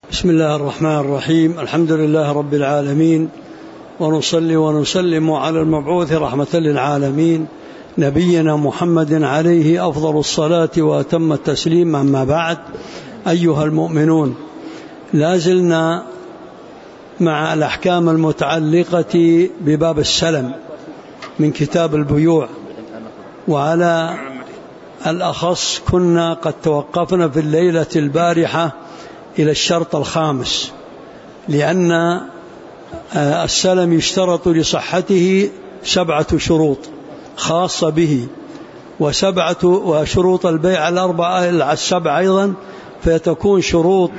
بسم الله الرحمن الرحيم. الحمد لله رب العالمين، ونصلي ونسلم على المبعوث رحمة للعالمين نبينا محمد عليه أفضل الصلاة وأتم التسليم. أما بعد، أيها المؤمنون، لازلنا مع الأحكام المتعلقة بباب السلم من كتاب البيوع، وعلى الأخص كنا قد توقفنا في الليلة البارحة إلى الشرط الخامس، لأن السلم يشترط لصحته 7 شروط خاصة به، وشروط البيع 7 أيضا، فتكون شروط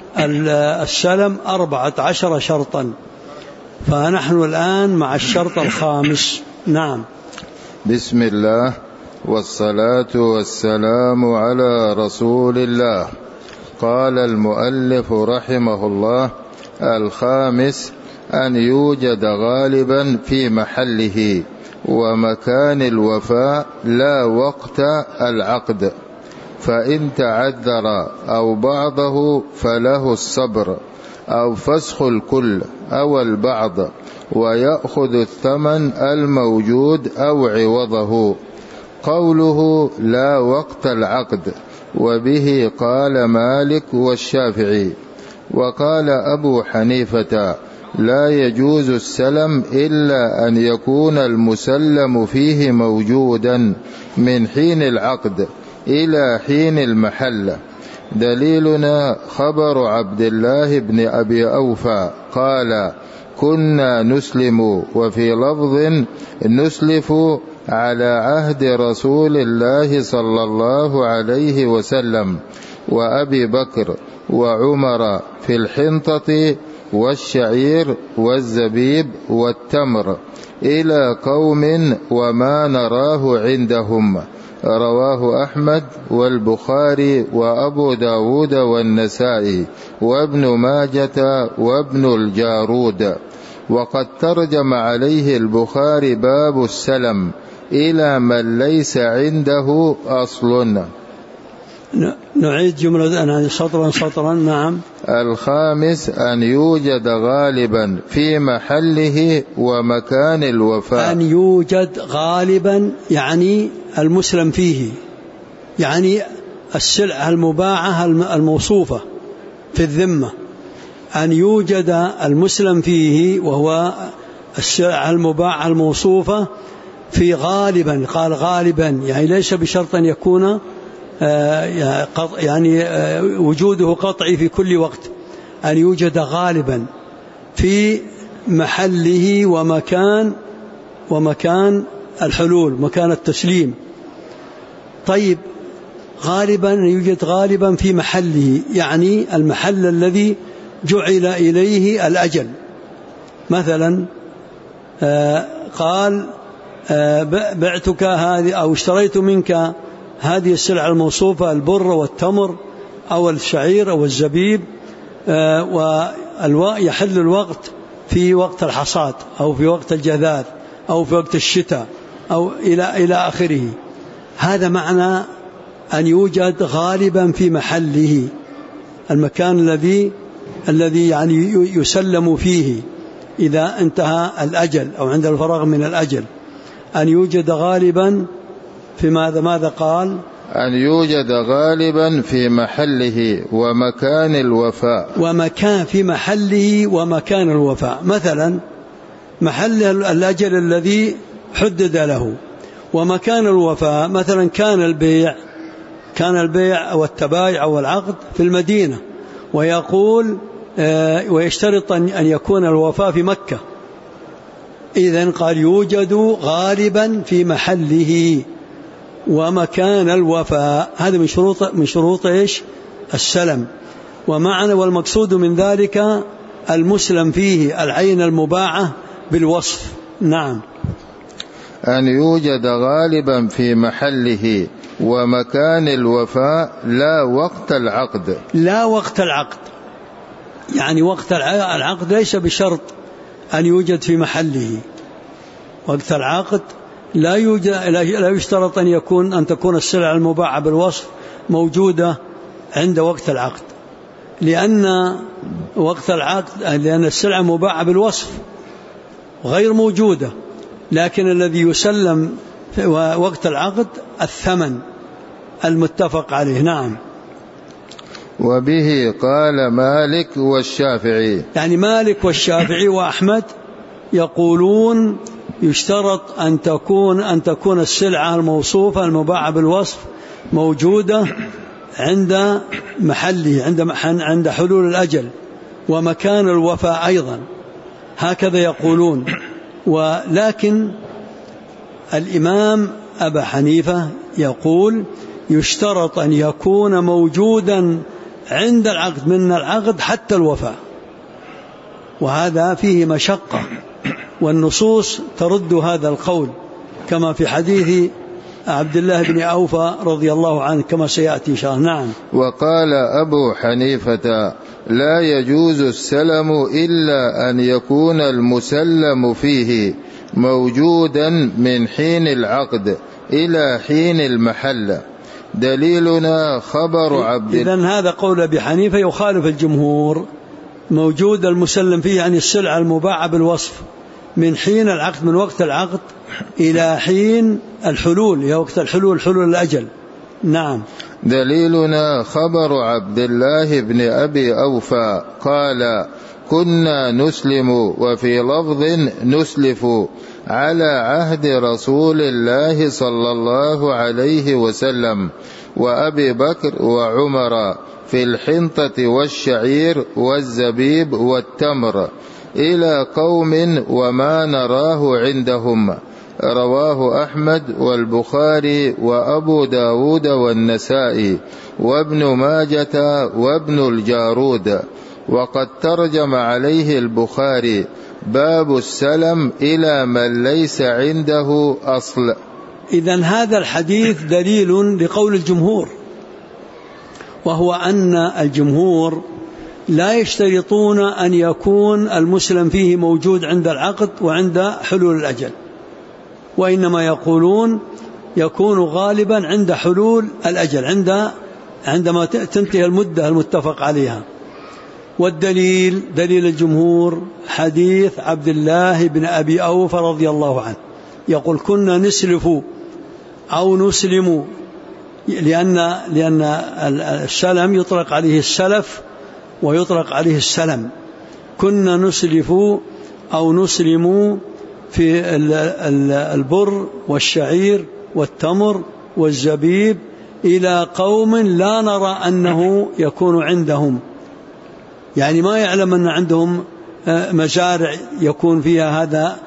السلم 14 شرطا. فنحن الآن مع الشرط الخامس. نعم. بسم الله والصلاة والسلام على رسول الله. قال المؤلف رحمه الله: الخامس أن يوجد غالبا في محله ومكان الوفاء لا وقت العقد، فإن تعذر أو بعضه فله الصبر أو فسخ الكل أو البعض، ويأخذ الثمن الموجود أو عوضه. قوله لا وقت العقد، وبه قال مالك والشافعي. وقال أبو حنيفة: لا يجوز السلم إلا أن يكون المسلم فيه موجودا من حين العقد إلى حين المحل. دليلنا خبر عبد الله بن أبي أوفى قال: كنا نسلم، وفي لفظ نسلف على عهد رسول الله صلى الله عليه وسلم وأبي بكر وعمر في الحنطة والشعير والزبيب والتمر إلى قوم وما نراه عندهم. رواه أحمد والبخاري وأبو داود والنسائي وابن ماجة وابن الجارود. وقد ترجم عليه البخاري باب السلم إلى من ليس عنده أصل. نعيد جملة سطرا. نعم. الخامس أن يوجد غالبا في محله ومكان الوفاء. أن يوجد غالبا يعني المسلم فيه، يعني السلعة المباعة الموصوفة في الذمة، أن يوجد المسلم فيه وهو السلعة المباعة الموصوفة في غالبا. قال غالبا يعني ليس بشرط أن يكون يعني وجوده قطعي في كل وقت، أن يوجد غالبا في محله ومكان الحلول، مكان التسليم. طيب، غالبا يوجد غالبا في محله، يعني المحل الذي جعل إليه الأجل. مثلا قال بعتك هذه أو اشتريت منك هذه السلعة الموصوفة، البر والتمر أو الشعير أو الزبيب، ويحل الوقت في وقت الحصاد أو في وقت الجذاذ أو في وقت الشتاء أو إلى آخره. هذا معنى أن يوجد غالبا في محله، المكان الذي يعني يسلم فيه إذا انتهى الأجل أو عند الفراغ من الأجل. أن يوجد غالبا في ماذا قال؟ أن يوجد غالبا في محله ومكان الوفاء. ومكان في محله ومكان الوفاء، مثلا محل الأجل الذي حدد له، ومكان الوفاء مثلا كان البيع والتبايع والعقد في المدينة، ويقول ويشترط أن يكون الوفاء في مكة. إذن قال يوجد غالبا في محله ومكان الوفاء. هذا من شروط إيش؟ السلم. ومعنى والمقصود من ذلك المسلم فيه العين المباعة بالوصف. نعم. أن يوجد غالبا في محله ومكان الوفاء لا وقت العقد. لا وقت العقد يعني وقت العقد ليس بشرط أن يوجد في محله. وقت العقد لا يشترط أن تكون السلعة المباعة بالوصف موجودة عند وقت العقد، لأن وقت العقد، لأن السلعة مباعة بالوصف غير موجودة، لكن الذي يسلم في وقت العقد الثمن المتفق عليه. نعم. وبه قال مالك والشافعي، يعني مالك والشافعي وأحمد يقولون يشترط أن تكون السلعة الموصوفة المباعة بالوصف موجودة عند محله، عند حلول الأجل ومكان الوفاء أيضا، هكذا يقولون. ولكن الإمام أبا حنيفة يقول يشترط أن يكون موجودا عند العقد، من العقد حتى الوفاء، وهذا فيه مشقة، والنصوص ترد هذا القول كما في حديث عبد الله بن أوفى رضي الله عنه كما سيأتي إن شاء الله. نعم. وقال أبو حنيفة لا يجوز السلم إلا أن يكون المسلم فيه موجودا من حين العقد إلى حين المحل. دليلنا خبر عبد. إذن هذا قول أبي حنيفة يخالف الجمهور. موجود المسلم فيه يعني السلعة المباعة بالوصف من حين العقد، من وقت العقد إلى حين الحلول، هي وقت الحلول، حلول الأجل. نعم. دليلنا خبر عبد الله بن أبي أوفى قال كنا نسلم، وفي لفظ نسلف، على عهد رسول الله صلى الله عليه وسلم وأبي بكر وعمر في الحنطة والشعير والزبيب والتمر إلى قوم وما نراه عندهم. رواه أحمد والبخاري وأبو داود والنسائي وابن ماجة وابن الجارود. وقد ترجم عليه البخاري باب السلم إلى من ليس عنده أصل. إذن هذا الحديث دليل لقول الجمهور، وهو أن الجمهور لا يشترطون أن يكون المسلم فيه موجود عند العقد وعند حلول الأجل، وإنما يقولون يكون غالبا عند حلول الأجل، عندما تنتهي المدة المتفق عليها. والدليل دليل الجمهور حديث عبد الله بن أبي أوفى رضي الله عنه يقول كنا نسلف أو نسلم، لأن السلم يطلق عليه السلف ويطلق عليه السلم. كنا نسلف أو نسلم في البر والشعير والتمر والزبيب إلى قوم لا نرى أنه يكون عندهم، يعني ما يعلم أن عندهم مزارع يكون فيها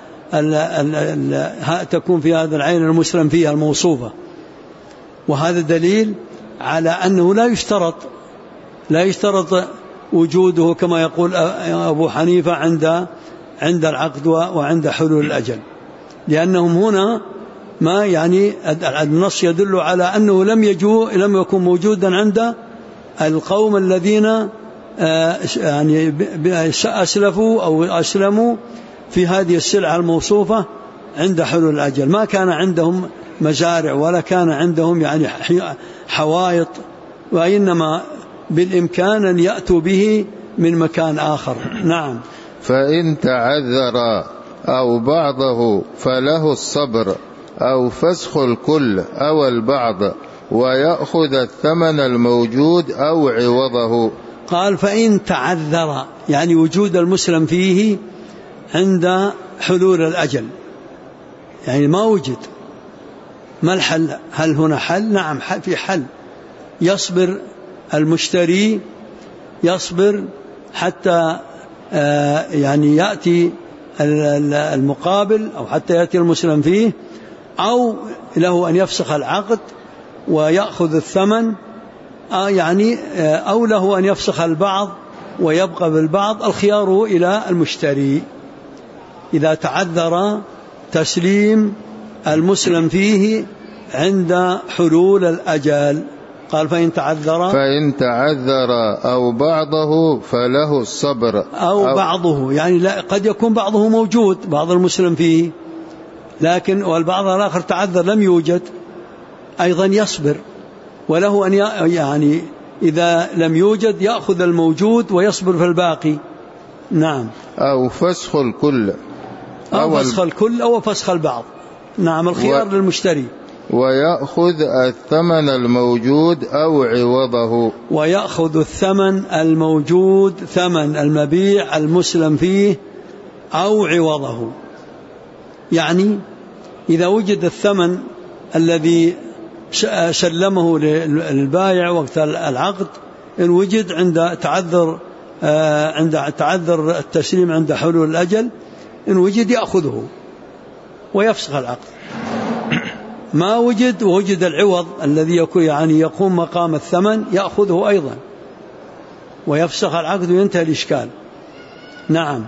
تكون فيها هذا العين المسلم فيها الموصوفة. وهذا دليل على أنه لا يشترط وجوده كما يقول أبو حنيفة عند العقد وعند حلول الأجل، لأنهم هنا ما يعني النص يدل على أنه لم يكن موجودا عند القوم الذين يعني أسلفوا أو أسلموا في هذه السلعة الموصوفة عند حلول الأجل. ما كان عندهم مزارع ولا كان عندهم يعني حوائط، وإنما بالإمكان أن يأتوا به من مكان آخر. نعم. فإن تعذر أو بعضه فله الصبر أو فسخ الكل أو البعض، ويأخذ الثمن الموجود أو عوضه. قال فإن تعذر يعني وجود المسلم فيه عند حلول الأجل، يعني ما وجد، ما الحل؟ هل هنا حل؟ نعم في حل. يصبر المشتري، يصبر حتى يعني يأتي المقابل أو حتى يأتي المسلم فيه، أو له أن يفسخ العقد ويأخذ الثمن، يعني أو له أن يفسخ البعض ويبقى بالبعض. الخيار إلى المشتري إذا تعذر تسليم المسلم فيه عند حلول الأجل. قال فإن تعذر أو بعضه فله الصبر أو بعضه، يعني لا قد يكون بعضه موجود، بعض المسلم فيه، لكن والبعض الآخر تعذر لم يوجد، أيضا يصبر، وله أن يعني إذا لم يوجد يأخذ الموجود ويصبر في الباقي. نعم. أو فسخ الكل، أو فسخ الكل أو فسخ البعض. نعم، الخيار للمشتري. ويأخذ الثمن الموجود أو عوضه. ويأخذ الثمن الموجود، ثمن المبيع المسلم فيه، أو عوضه. يعني إذا وجد الثمن الذي سلمه للبائع وقت العقد، إن وجد عند تعذر التسليم عند حلول الأجل، إن وجد يأخذه ويفسخ العقد. ما وجد ووجد العوض الذي يقوم مقام الثمن، يأخذه أيضا ويفسخ العقد وينتهي الإشكال. نعم.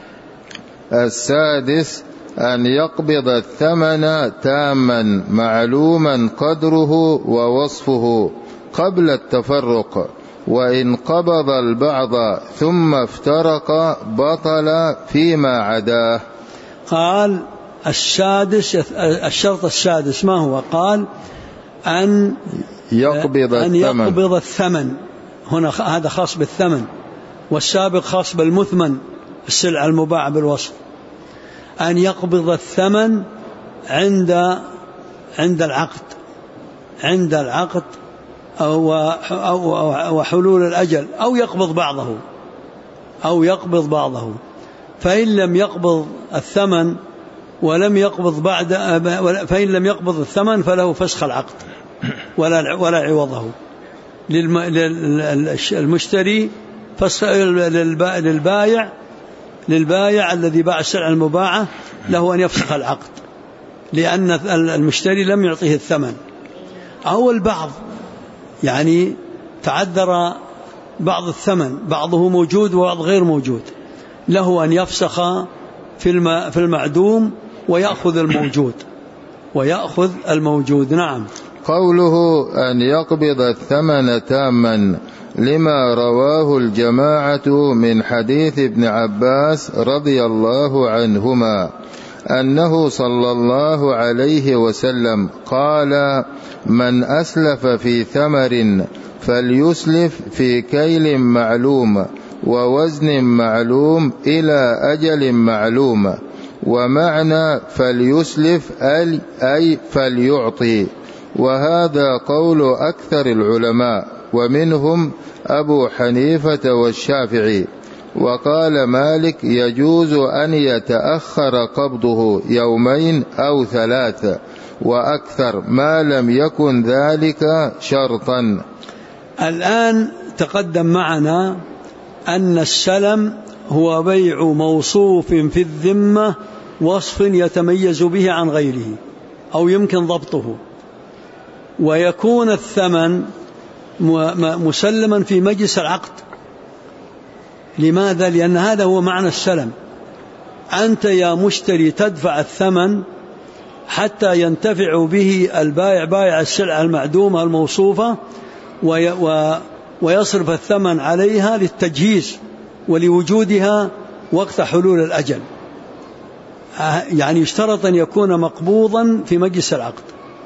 السادس أن يقبض الثمن تاما معلوما قدره ووصفه قبل التفرق، وإن قبض البعض ثم افترق بطل فيما عداه. قال السادس، الشرط السادس ما هو؟ قال أن يقبض الثمن. هنا هذا خاص بالثمن، والسابق خاص بالمثمن، السلعة المباعة بالوصف. أن يقبض الثمن عند العقد أو حلول الأجل، أو يقبض بعضه. فإن لم يقبض الثمن فله فسخ العقد ولا عوضه. للمشتري فسخ، للبائع الذي باع السلعة المباعة له أن يفسخ العقد، لأن المشتري لم يعطيه الثمن. أو البعض، يعني تعذر بعض الثمن، بعضه موجود وبعض غير موجود، له أن يفسخ في المعدوم ويأخذ الموجود. نعم. قوله أن يقبض الثمن تاما لما رواه الجماعة من حديث ابن عباس رضي الله عنهما أنه صلى الله عليه وسلم قال: من أسلف في ثمر فليسلف في كيل معلوم ووزن معلوم إلى أجل معلوم. ومعنى فليسلف أي فليعطي، وهذا قول أكثر العلماء، ومنهم أبو حنيفة والشافعي. وقال مالك: يجوز أن يتأخر قبضه 2 أو 3 وأكثر، ما لم يكن ذلك شرطا. الآن تقدم معنا أن السلم هو بيع موصوف في الذمة وصف يتميز به عن غيره أو يمكن ضبطه، ويكون الثمن مسلما في مجلس العقد. لماذا؟ لأن هذا هو معنى السلم. أنت يا مشتري تدفع الثمن حتى ينتفع به البائع، بائع السلعة المعدومة الموصوفة، ويصرف الثمن عليها للتجهيز ولوجودها وقت حلول الأجل. يعني يشترط أن يكون مقبوضا في مجلس العقد.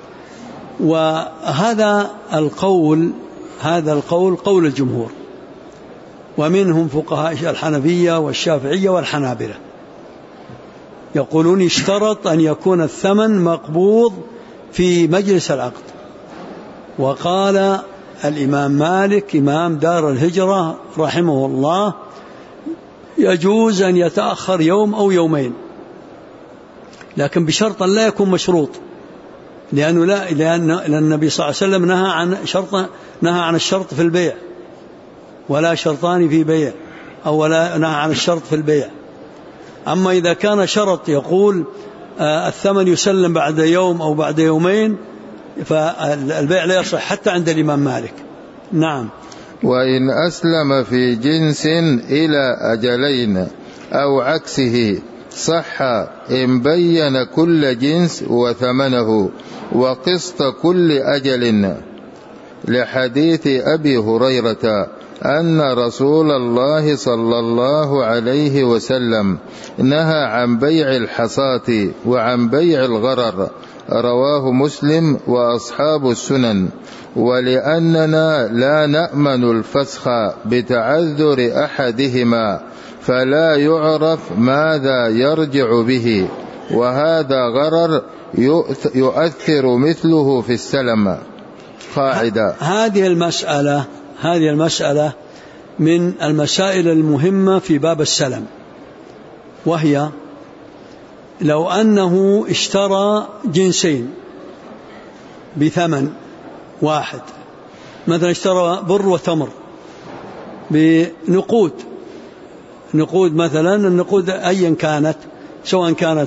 وهذا القول قول الجمهور، ومنهم فقهاء الحنفية والشافعية والحنابلة، يقولون اشترط أن يكون الثمن مقبوض في مجلس العقد. وقال الإمام مالك إمام دار الهجرة رحمه الله: يجوز أن يتأخر 1 أو 2 يوم، لكن بشرط لا يكون مشروط، لأن النبي صلى الله عليه وسلم نهى عن الشرط في البيع، ولا شرطان في بيع، أو لا نهى عن الشرط في البيع. أما إذا كان شرط يقول الثمن يسلم بعد 1 يوم أو بعد 2 يوم، فالبيع لا يصح حتى عند الإمام مالك. نعم. وإن أسلم في جنس إلى أجلين أو عكسه صح إن بين كل جنس وثمنه وقسط كل أجل، لحديث أبي هريرة: أن رسول الله صلى الله عليه وسلم نهى عن بيع الحصاة وعن بيع الغرر، رواه مسلم وأصحاب السنن. ولأننا لا نأمن الفسخ بتعذر أحدهما فلا يعرف ماذا يرجع به، وهذا غرر يؤثر مثله في السلم. قاعدة. هذه المسألة من المسائل المهمة في باب السلم، وهي لو أنه اشترى جنسين بثمن واحد، مثلا اشترى بر وتمر بنقود، مثلا النقود أيا كانت، سواء كانت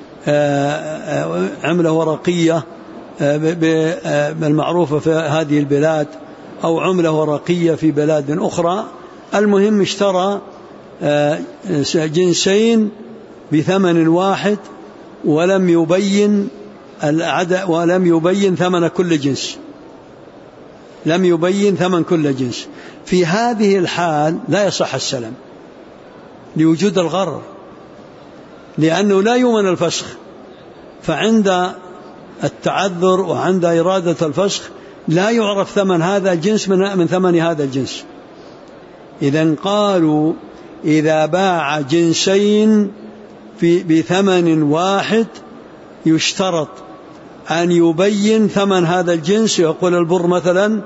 عملة ورقية بالمعروفة في هذه البلاد أو عملة ورقية في بلاد أخرى، المهم اشترى جنسين بثمن واحد ولم يبين ثمن كل جنس، في هذه الحال لا يصح السلم لوجود الغرر، لأنه لا يؤمن الفسخ، فعند التعذر وعند إرادة الفسخ لا يعرف ثمن هذا الجنس من ثمن هذا الجنس. إذن قالوا إذا باع جنسين بثمن واحد يشترط أن يبين ثمن هذا الجنس، يقول البر مثلا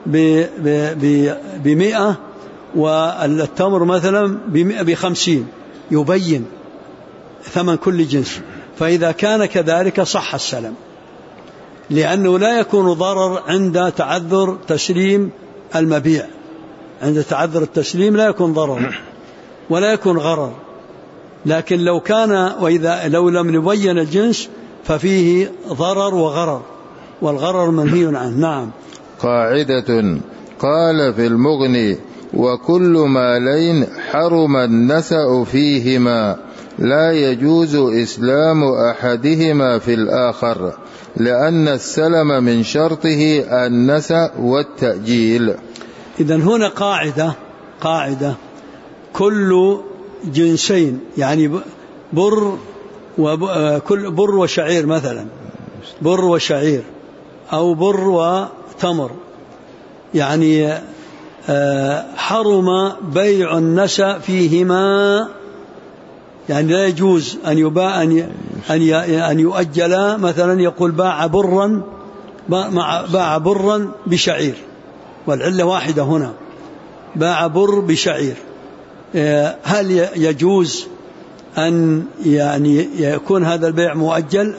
ب100 والتمر مثلا ب50، يبين ثمن كل جنس. فإذا كان كذلك صح السلم، لأنه لا يكون ضرر عند تعذر تسليم المبيع، عند تعذر التسليم لا يكون ضرر ولا يكون غرر. لكن لو لم نبين الجنس ففيه ضرر وغرر، والغرر منهي عنه. نعم. قاعدة. قال في المغني: وكل مالين حرم النسأ فيهما لا يجوز إسلام أحدهما في الآخر، لأن السلم من شرطه النسأ والتأجيل. إذن هنا قاعدة كل جنسين، يعني بر وشعير مثلا، بر وشعير أو بر وتمر، يعني حرم بيع النسأ فيهما، يعني لا يجوز أن يباع أن يؤجل، مثلا يقول باع برا بشعير، والعلة واحدة هنا، باع بر بشعير. هل يجوز أن يعني يكون هذا البيع مؤجل؟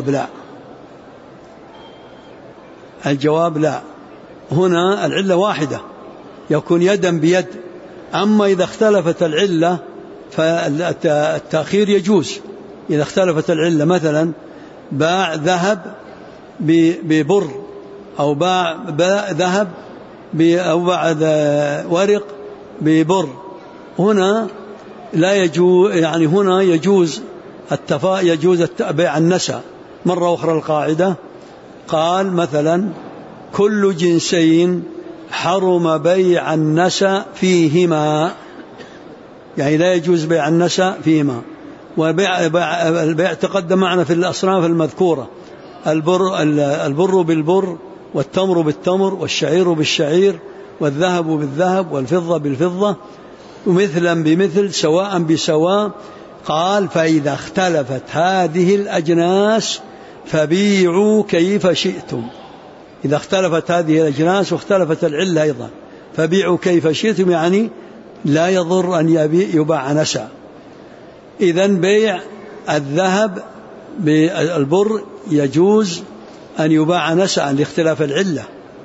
الجواب لا. هنا العلة واحدة، يكون يدا بيد. أما إذا اختلفت العلة فالتأخير يجوز. إذا اختلفت العلة، مثلا باع ذهب ببر، أو باع ذهب أو باع ورق ببر، هنا لا يجوز، يعني هنا يجوز بيع النسأ. مرة أخرى القاعدة قال مثلا كل جنسين حرم بيع النسأ فيهما، يعني لا يجوز بيع النسأ فيهما. والبيع تقدم معنا في الأصناف المذكورة: البر بالبر، والتمر بالتمر، والشعير بالشعير، والذهب بالذهب، والفضة بالفضة، ومثلا بمثل، سواء بسواء. قال فإذا اختلفت هذه الأجناس فبيعوا كيف شئتم. إذا اختلفت هذه الأجناس واختلفت العلة أيضا فبيعوا كيف شئتم، يعني لا يضر أن يباع نسأ. إذن بيع الذهب بالبر يجوز أن يباع نسأ لاختلاف العلة،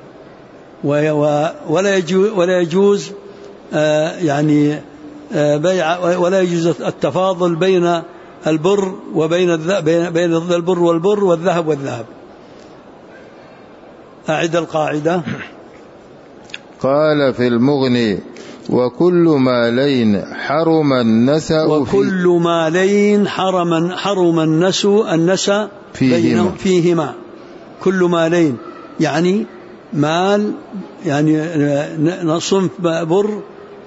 ولا يجوز يعني بيع، ولا يجوز التفاضل بين البر وبين بين البر والبر والذهب والذهب. أعد القاعدة. قال في المغني: وكل مالين حرم النسأ، وكل مالين حرم النسأ فيهما. كل مالين يعني مال يعني صنف بر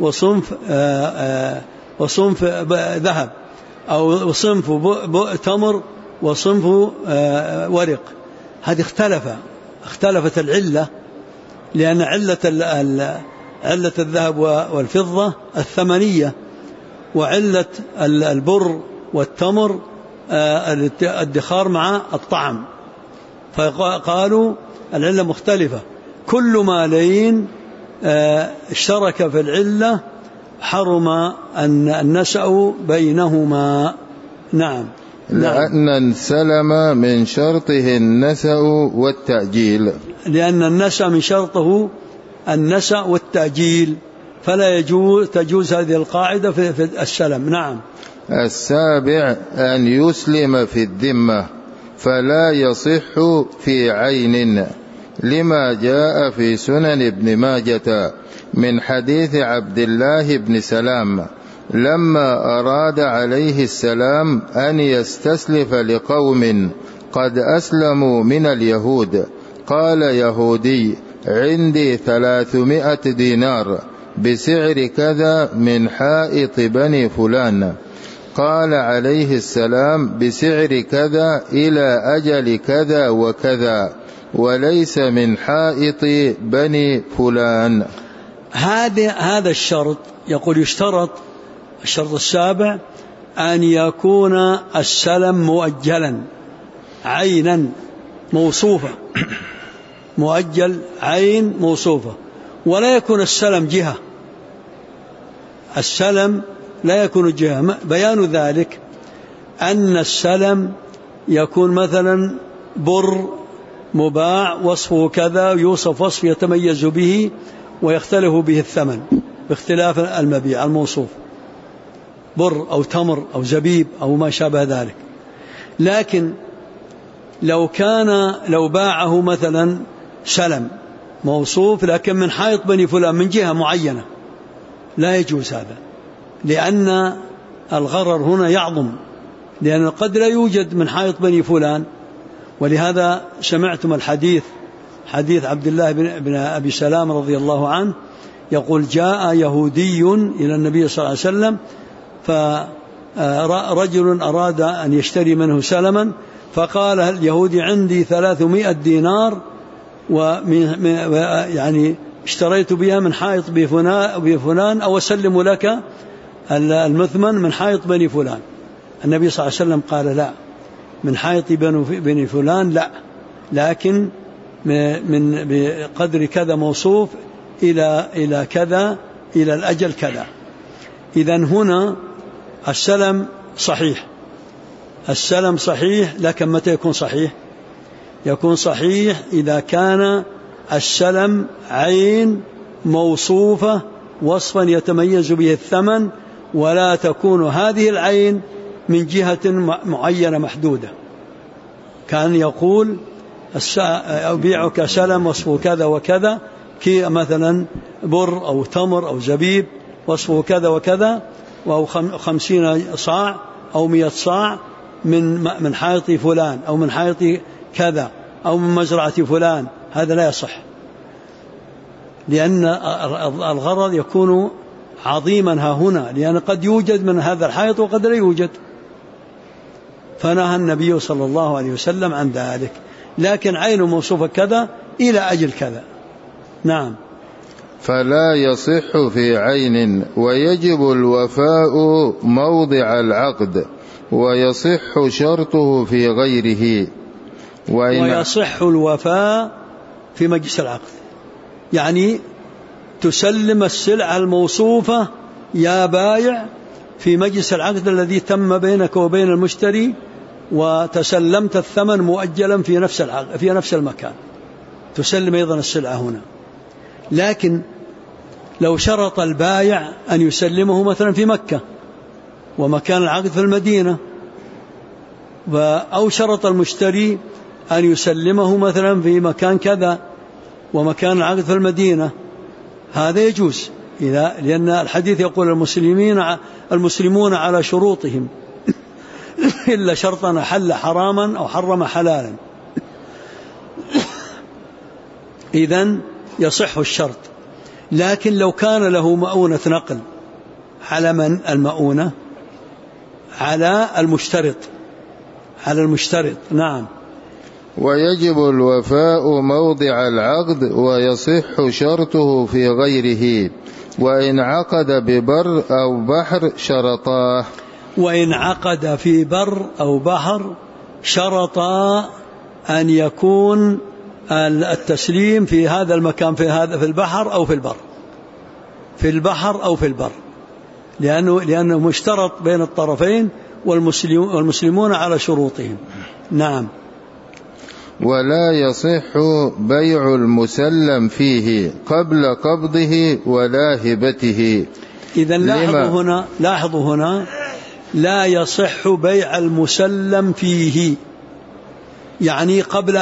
وصنف ذهب، أو صنف تمر وصنف ورق. هذه اختلفت العلة، لأن علة الذهب والفضة الثمنية، وعلة البر والتمر الادخار مع الطعم. فقالوا العلة مختلفة. كل مالين اشترك في العلة حرم النسأ بينهما. نعم. لأن السلم من شرطه النسأ والتأجيل، لأن النسأ من شرطه النسأ والتأجيل، فلا تجوز هذه القاعدة في السلم. نعم. السابع أن يسلم في الذمة فلا يصح في عين، لما جاء في سنن ابن ماجة من حديث عبد الله بن سلام لما أراد عليه السلام أن يستسلف لقوم قد أسلموا من اليهود، قال يهودي: عندي 300 دينار بسعر كذا من حائط بني فلان. قال عليه السلام: بسعر كذا إلى أجل كذا وكذا، وليس من حائط بني فلان. هذا الشرط، يقول يشترط الشرط السابع أن يكون السلم مؤجلا عينا موصوفة، مؤجل عين موصوفة، ولا يكون السلم جهة. السلم لا يكون جهة. بيان ذلك أن السلم يكون مثلا بر مباع وصفه كذا، يوصف وصف يتميز به ويختلف به الثمن باختلاف المبيع الموصوف، بر أو تمر أو زبيب أو ما شابه ذلك. لكن لو باعه مثلا سلم موصوف لكن من حائط بني فلان من جهة معينة، لا يجوز هذا، لأن الغرر هنا يعظم، لأن قد لا يوجد من حائط بني فلان. ولهذا سمعتم الحديث، حديث عبد الله بن أبي سلام رضي الله عنه، يقول: جاء يهودي إلى النبي صلى الله عليه وسلم، فرجل أراد أن يشتري منه سلما، فقال اليهودي: عندي 300 دينار يعني اشتريت بها من حائط بفلان، أو أسلم لك المثمن من حائط بني فلان. النبي صلى الله عليه وسلم قال: لا، من حائط بني فلان لا، لكن من بقدر كذا موصوف إلى كذا، إلى الأجل كذا. إذن هنا السلم صحيح، السلم صحيح، لكن متى يكون صحيح؟ يكون صحيح إذا كان السلم عين موصوفة وصفا يتميز به الثمن، ولا تكون هذه العين من جهة معينة محدودة. كان يقول: أبيعك سلم وصفه كذا وكذا، كي مثلا بر أو تمر أو زبيب وصفه كذا وكذا، أو 50 صاع أو 100 صاع من حائط فلان، أو من حائط كذا، أو من مزرعة فلان. هذا لا يصح، لأن الغرض يكون عظيما ها هنا، لأن قد يوجد من هذا الحائط وقد لا يوجد. فنهى النبي صلى الله عليه وسلم عن ذلك. لكن عين موصوفة كذا إلى أجل كذا. نعم. فلا يصح في عين، ويجب الوفاء موضع العقد، ويصح شرطه في غيره. ويصح الوفاء في مجلس العقد، يعني تسلم السلعة الموصوفة يا بايع في مجلس العقد الذي تم بينك وبين المشتري، وتسلمت الثمن مؤجلا في نفس المكان، تسلم أيضا السلعة هنا. لكن لو شرط البايع أن يسلمه مثلا في مكة ومكان العقد في المدينة، أو شرط المشتري أن يسلمه مثلا في مكان كذا ومكان العقد في المدينة، هذا يجوز، لأن الحديث يقول: المسلمون على شروطهم إلا شرطا حل حراما أو حرم حلالا. إذن يصح الشرط. لكن لو كان له مؤونة نقل، على من المؤونة؟ على المشترط. نعم. ويجب الوفاء موضع العقد ويصح شرطه في غيره، وإن عقد ببر أو بحر شرطاه. وإن عقد في بر أو بحر شرطا أن يكون التسليم في هذا المكان، في البحر أو في البر، لأنه مشترط بين الطرفين والمسلمون على شروطهم. نعم. ولا يصح بيع المسلم فيه قبل قبضه ولا هبته. إذن لاحظوا هنا لا يصح بيع المسلم فيه، يعني قبل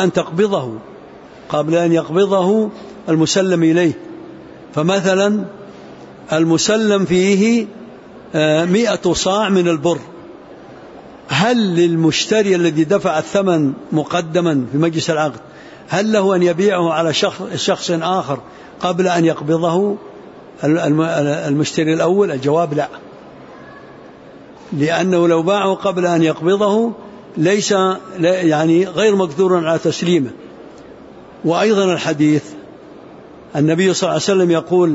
أن يقبضه المسلم إليه. فمثلا المسلم فيه 100 صاع من البر، هل للمشتري الذي دفع الثمن مقدما في مجلس العقد هل له أن يبيعه على شخص آخر قبل أن يقبضه المشتري الأول؟ الجواب لا، لأنه لو باعه قبل أن يقبضه ليس يعني غير مقدور على تسليمه. وأيضا الحديث النبي صلى الله عليه وسلم يقول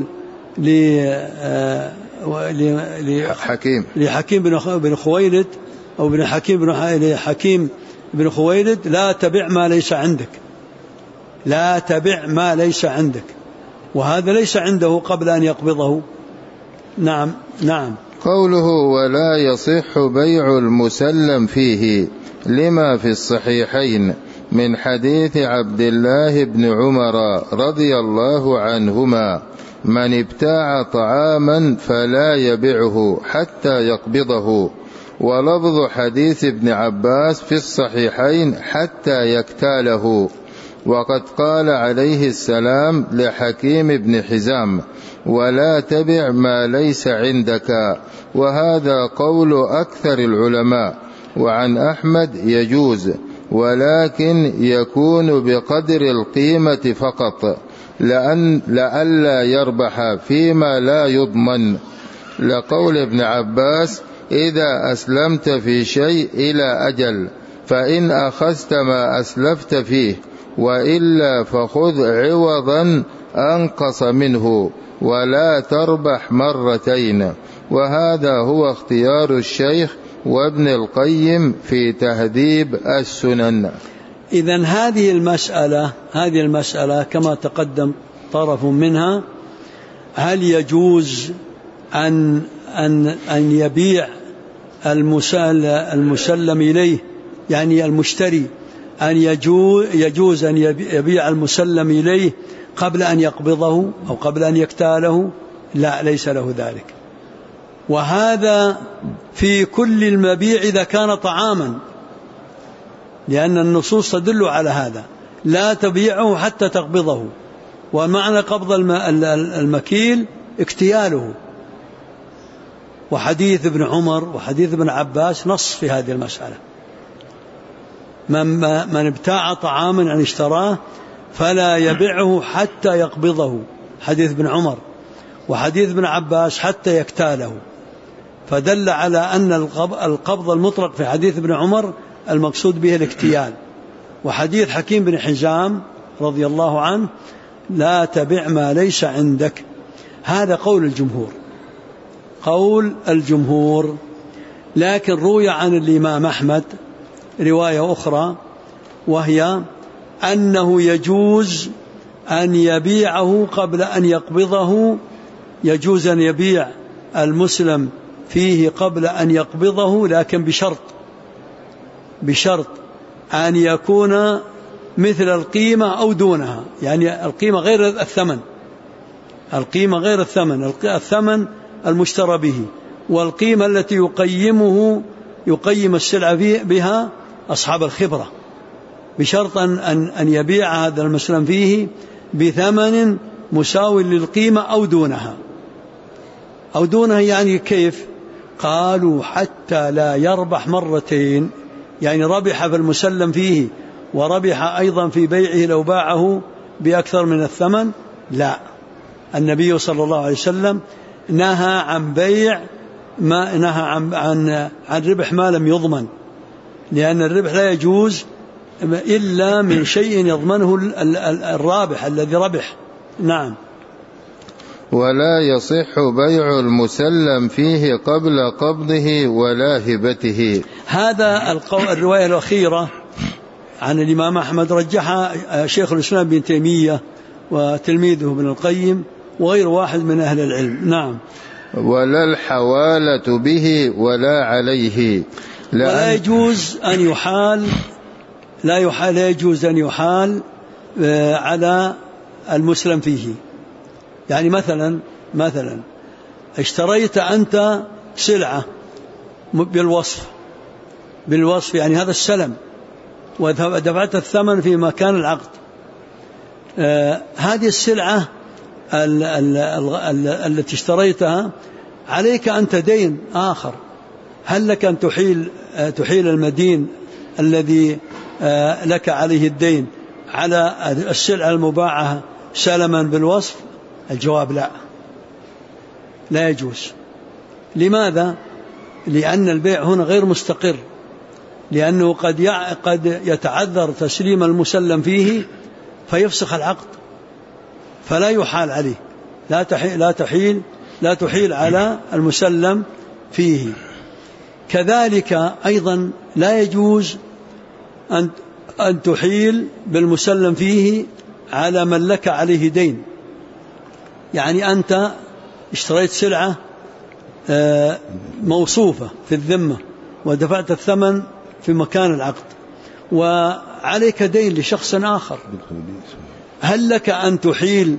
لحكيم بن خويلد أو بن حكيم بن خويلد: لا تبع ما ليس عندك، وهذا ليس عنده قبل أن يقبضه. نعم. قوله ولا يصح بيع المسلم فيه لما في الصحيحين من حديث عبد الله بن عمر رضي الله عنهما: من ابتاع طعاما فلا يبعه حتى يقبضه. ولفظ حديث ابن عباس في الصحيحين: حتى يكتاله. وقد قال عليه السلام لحكيم بن حزام: ولا تبع ما ليس عندك. وهذا قول أكثر العلماء. وعن أحمد: يجوز، ولكن يكون بقدر القيمة فقط، لئلا يربح فيما لا يضمن، لقول ابن عباس: إذا أسلمت في شيء إلى أجل، فإن أخذت ما أسلفت فيه، وإلا فخذ عوضا أنقص منه، ولا تربح مرتين. وهذا هو اختيار الشيخ وابن القيم في تهذيب السنن. إذن هذه المسألة كما تقدم طرف منها: هل يجوز أن يبيع المسلم إليه، يعني المشتري أن يجوز أن يبيع المسلم إليه قبل أن يقبضه أو قبل أن يكتاله؟ لا، ليس له ذلك. وهذا في كل المبيع إذا كان طعاما، لأن النصوص تدل على هذا: لا تبيعه حتى تقبضه. ومعنى قبض المكيل اكتياله. وحديث ابن عمر وحديث ابن عباس نص في هذه المسألة: من ابتاع طعاما يعني اشتراه فلا يبيعه حتى يقبضه، حديث ابن عمر. وحديث ابن عباس: حتى يكتاله. فدل على أن القبض المطلق في حديث ابن عمر المقصود به الاكتيال. وحديث حكيم بن حزام رضي الله عنه: لا تبع ما ليس عندك. هذا قول الجمهور. لكن روي عن الإمام أحمد رواية أخرى، وهي أنه يجوز أن يبيعه قبل أن يقبضه، يجوز أن يبيع المسلم فيه قبل أن يقبضه، لكن بشرط أن يكون مثل القيمة أو دونها، يعني القيمة غير الثمن، الثمن المشترى به، والقيمة التي يقيم السلعة بها أصحاب الخبرة، بشرط أن يبيع هذا المسلم فيه بثمن مساو للقيمة أو دونها. يعني كيف؟ قالوا: حتى لا يربح مرتين، يعني ربح في المسلم فيه وربح أيضا في بيعه لو باعه بأكثر من الثمن؟ لا، النبي صلى الله عليه وسلم نهى عن بيع ما نهى عن ربح ما لم يضمن، لأن الربح لا يجوز إلا من شيء يضمنه الرابح الذي ربح. نعم. ولا يصح بيع المسلم فيه قبل قبضه ولا هبته. هذا الرواية الأخيرة عن الإمام أحمد رجحها شيخ الإسلام ابن تيمية وتلميذه ابن القيم وغير واحد من أهل العلم. نعم. ولا الحوالة به ولا عليه، ولا يجوز أن يحال، لا يجوز أن يحال على المسلم فيه. يعني مثلا اشتريت أنت سلعة بالوصف يعني هذا السلم، ودفعت الثمن في مكان العقد. هذه السلعة التي اشتريتها عليك أنت دين آخر، هل لك أن تحيل المدين الذي لك عليه الدين على السلعة المباعة سلما بالوصف؟ الجواب لا يجوز. لماذا؟ لأن البيع هنا غير مستقر، لأنه قد يتعذر تسليم المسلم فيه فيفسخ العقد، فلا يحال عليه، لا تحيل على المسلم فيه. كذلك أيضا لا يجوز أن تحيل بالمسلم فيه على من لك عليه دين. يعني أنت اشتريت سلعة موصوفة في الذمة ودفعت الثمن في مكان العقد، وعليك دين لشخص آخر، هل لك أن تحيل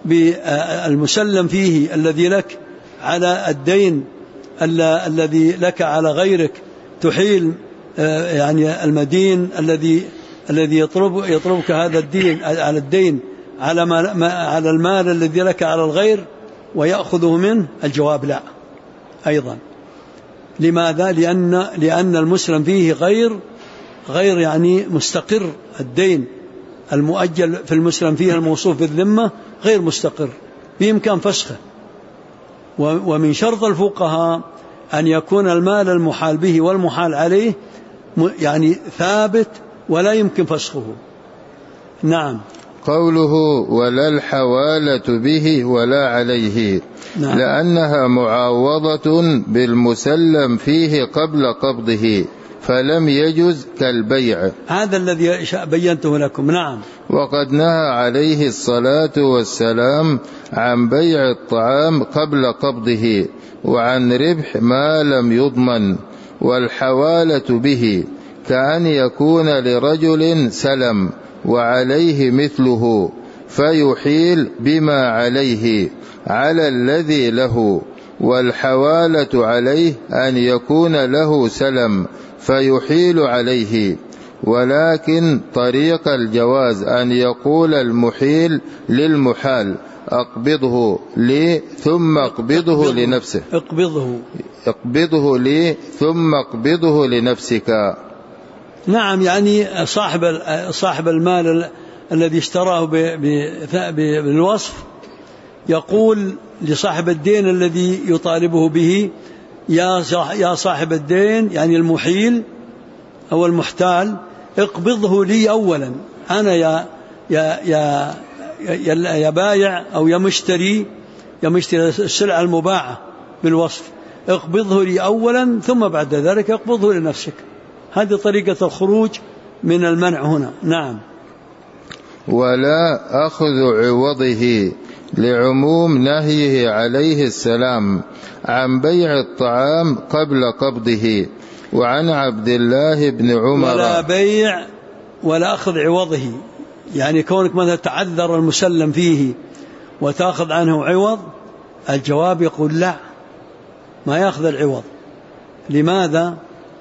بالمسلم فيه الذي لك على الدين الذي لك على غيرك؟ تحيل يعني المدين الذي يطلبك هذا الدين على الدين على المال الذي لك على الغير ويأخذه منه؟ الجواب لا أيضا. لماذا؟ لأن المسلم فيه غير يعني مستقر، الدين المؤجل في المسلم فيه الموصوف بالذمة غير مستقر، بإمكان فسخه. ومن شرط الفقهاء أن يكون المال المحال به والمحال عليه يعني ثابت ولا يمكن فسخه. نعم. قوله ولا الحوالة به ولا عليه، نعم، لأنها معاوضة بالمسلم فيه قبل قبضه فلم يجز كالبيع، هذا الذي بينته لكم. نعم. وقد نهى عليه الصلاة والسلام عن بيع الطعام قبل قبضه وعن ربح ما لم يضمن. والحوالة به كأن يكون لرجل سلم وعليه مثله فيحيل بما عليه على الذي له، والحوالة عليه أن يكون له سلم فيحيل عليه. ولكن طريق الجواز أن يقول المحيل للمحال أقبضه لي ثم أقبضه لنفسه، اقبضه لي ثم أقبضه لنفسك. نعم، يعني صاحب المال الذي اشتراه بالوصف يقول لصاحب الدين الذي يطالبه به: يا صاحب الدين، يعني المحيل أو المحتال، اقبضه لي أولا، أنا يا بايع أو يا مشتري السلعة المباعة بالوصف، اقبضه لي أولا ثم بعد ذلك اقبضه لنفسك. هذه طريقة الخروج من المنع هنا. نعم. ولا أخذ عوضه لعموم نهيه عليه السلام عن بيع الطعام قبل قبضه. وعن عبد الله بن عمر ولا بيع ولا أخذ عوضه، يعني كونك مثلا تعذر المسلم فيه وتأخذ عنه عوض، الجواب يقول لا، ما يأخذ العوض. لماذا؟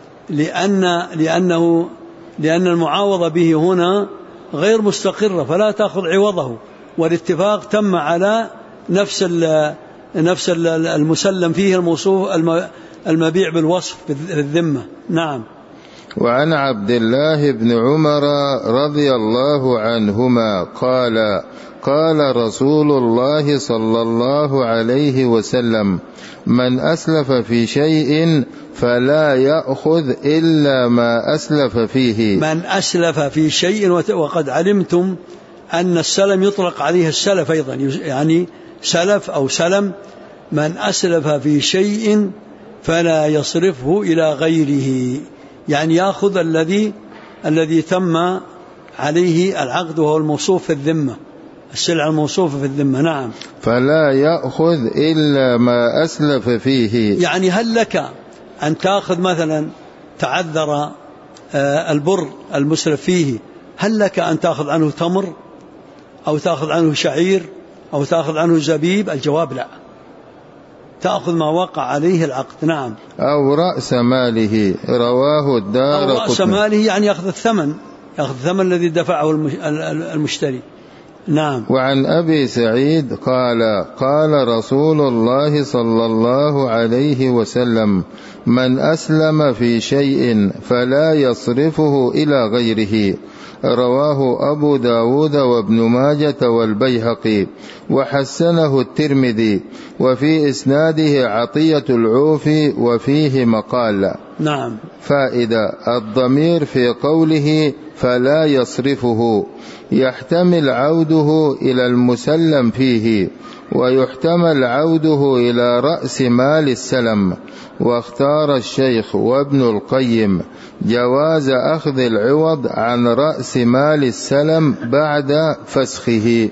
لأن المعاوضة به هنا غير مستقرة، فلا تأخذ عوضه، والاتفاق تم على نفس المسلم فيه الموصوف المبيع بالوصف بالذمة. نعم. وعن عبد الله بن عمر رضي الله عنهما قال قال رسول الله صلى الله عليه وسلم: من أسلف في شيء فلا يأخذ إلا ما أسلف فيه. من أسلف في شيء، وقد علمتم أن السلم يطلق عليه السلف أيضا، يعني سلف أو سلم. من أسلف في شيء فلا يصرفه إلى غيره، يعني يأخذ الذي تم عليه العقد وهو الموصوف في الذمة، السلعة الموصوفة في الذمة. نعم. فلا يأخذ إلا ما أسلف فيه، يعني هل لك أن تأخذ مثلا تعذر البر المسلف فيه، هل لك أن تأخذ عنه تمر أو تأخذ عنه شعير أو تأخذ عنه زبيب؟ الجواب لا، تأخذ ما وقع عليه العقد. نعم. أو رأس ماله، رواه الدارقطني. أو رأس ماله يعني يأخذ الثمن، يأخذ الثمن الذي دفعه المشتري. نعم. وعن أبي سعيد قال قال رسول الله صلى الله عليه وسلم: من أسلم في شيء فلا يصرفه إلى غيره، رواه أبو داود وابن ماجة والبيهقي، وحسنه الترمذي، وفي إسناده عطية العوفي، وفيه مقال. نعم. فائدة: الضمير في قوله فلا يصرفه يحتمل عوده إلى المسلم فيه، ويحتمل عوده إلى رأس مال السلم. واختار الشيخ وابن القيم جواز أخذ العوض عن رأس مال السلم بعد فسخه،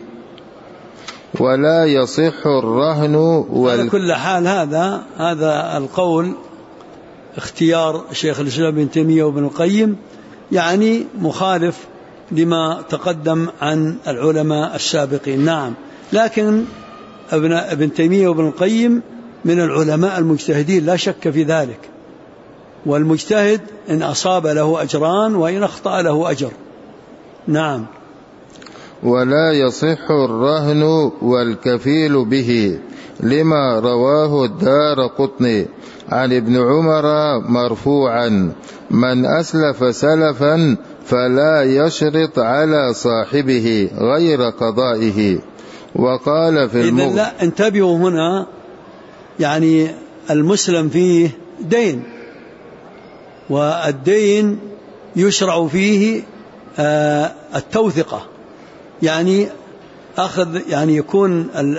ولا يصح الرهن على كل حال هذا القول اختيار شيخ الإسلام ابن تيمية وابن القيم، يعني مخالف لما تقدم عن العلماء السابقين. نعم. لكن ابن تيمية وابن القيم من العلماء المجتهدين لا شك في ذلك، والمجتهد إن أصاب له أجران وإن أخطأ له أجر. نعم. ولا يصح الرهن والكفيل به، لما رواه الدارقطني عن ابن عمر مرفوعا: من أسلف سلفا فلا يشرط على صاحبه غير قضائه. وقال في إذن لا، انتبهوا هنا، يعني المسلم فيه دين، والدين يشرع فيه التوثقة، يعني أخذ، يعني يكون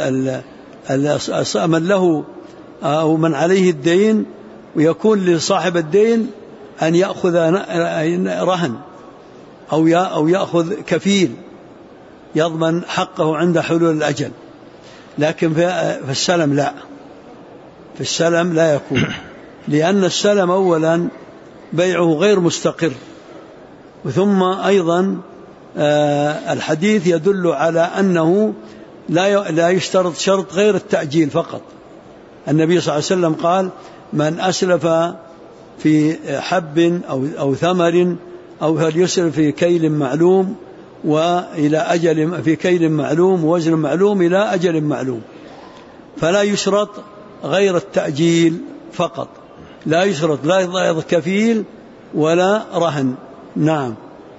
من له أو من عليه الدين، ويكون لصاحب الدين أن يأخذ رهن أو يأخذ كفيل يضمن حقه عند حلول الأجل. لكن في السلم لا، في السلم لا يكون، لأن السلم أولا بيعه غير مستقر، ثم أيضا الحديث يدل على أنه لا يشترط شرط غير التأجيل فقط. النبي صلى الله عليه وسلم قال: من أسلف في حب أو ثمر أو فليسلف في كيل معلوم وإلى أجل، في كيل معلوم ووزن معلوم إلى أجل معلوم، فلا يشرط غير التأجيل فقط، لا يشرط لا كفيل ولا رهن. نعم.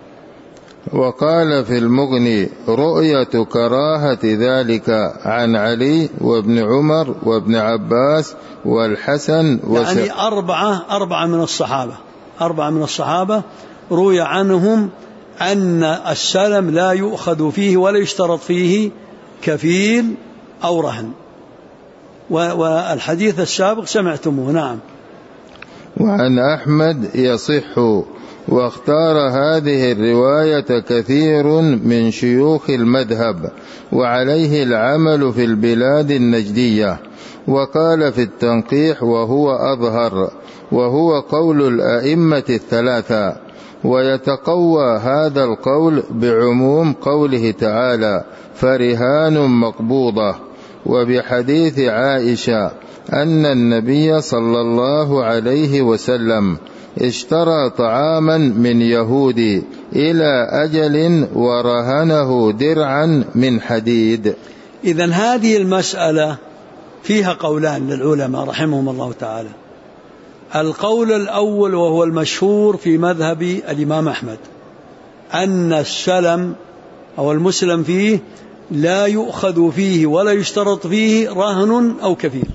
وقال في المغني: رؤية كراهة ذلك عن علي وابن عمر وابن عباس والحسن يعني أربعة من الصحابة روي عنهم أن السلم لا يؤخذ فيه ولا يشترط فيه كفيل أو رهن، والحديث السابق سمعتموه. نعم. وعن أحمد يصح، واختار هذه الرواية كثير من شيوخ المذهب، وعليه العمل في البلاد النجدية. وقال في التنقيح وهو أظهر، وهو قول الأئمة الثلاثة. ويتقوى هذا القول بعموم قوله تعالى: فرهان مقبوضة، وبحديث عائشة أن النبي صلى الله عليه وسلم اشترى طعاما من يهودي إلى أجل ورهنه درعا من حديد. إذن هذه المسألة فيها قولان للعلماء رحمهم الله تعالى. القول الأول وهو المشهور في مذهب الإمام أحمد أن السلم أو المسلم فيه لا يؤخذ فيه ولا يشترط فيه رهن أو كفيل،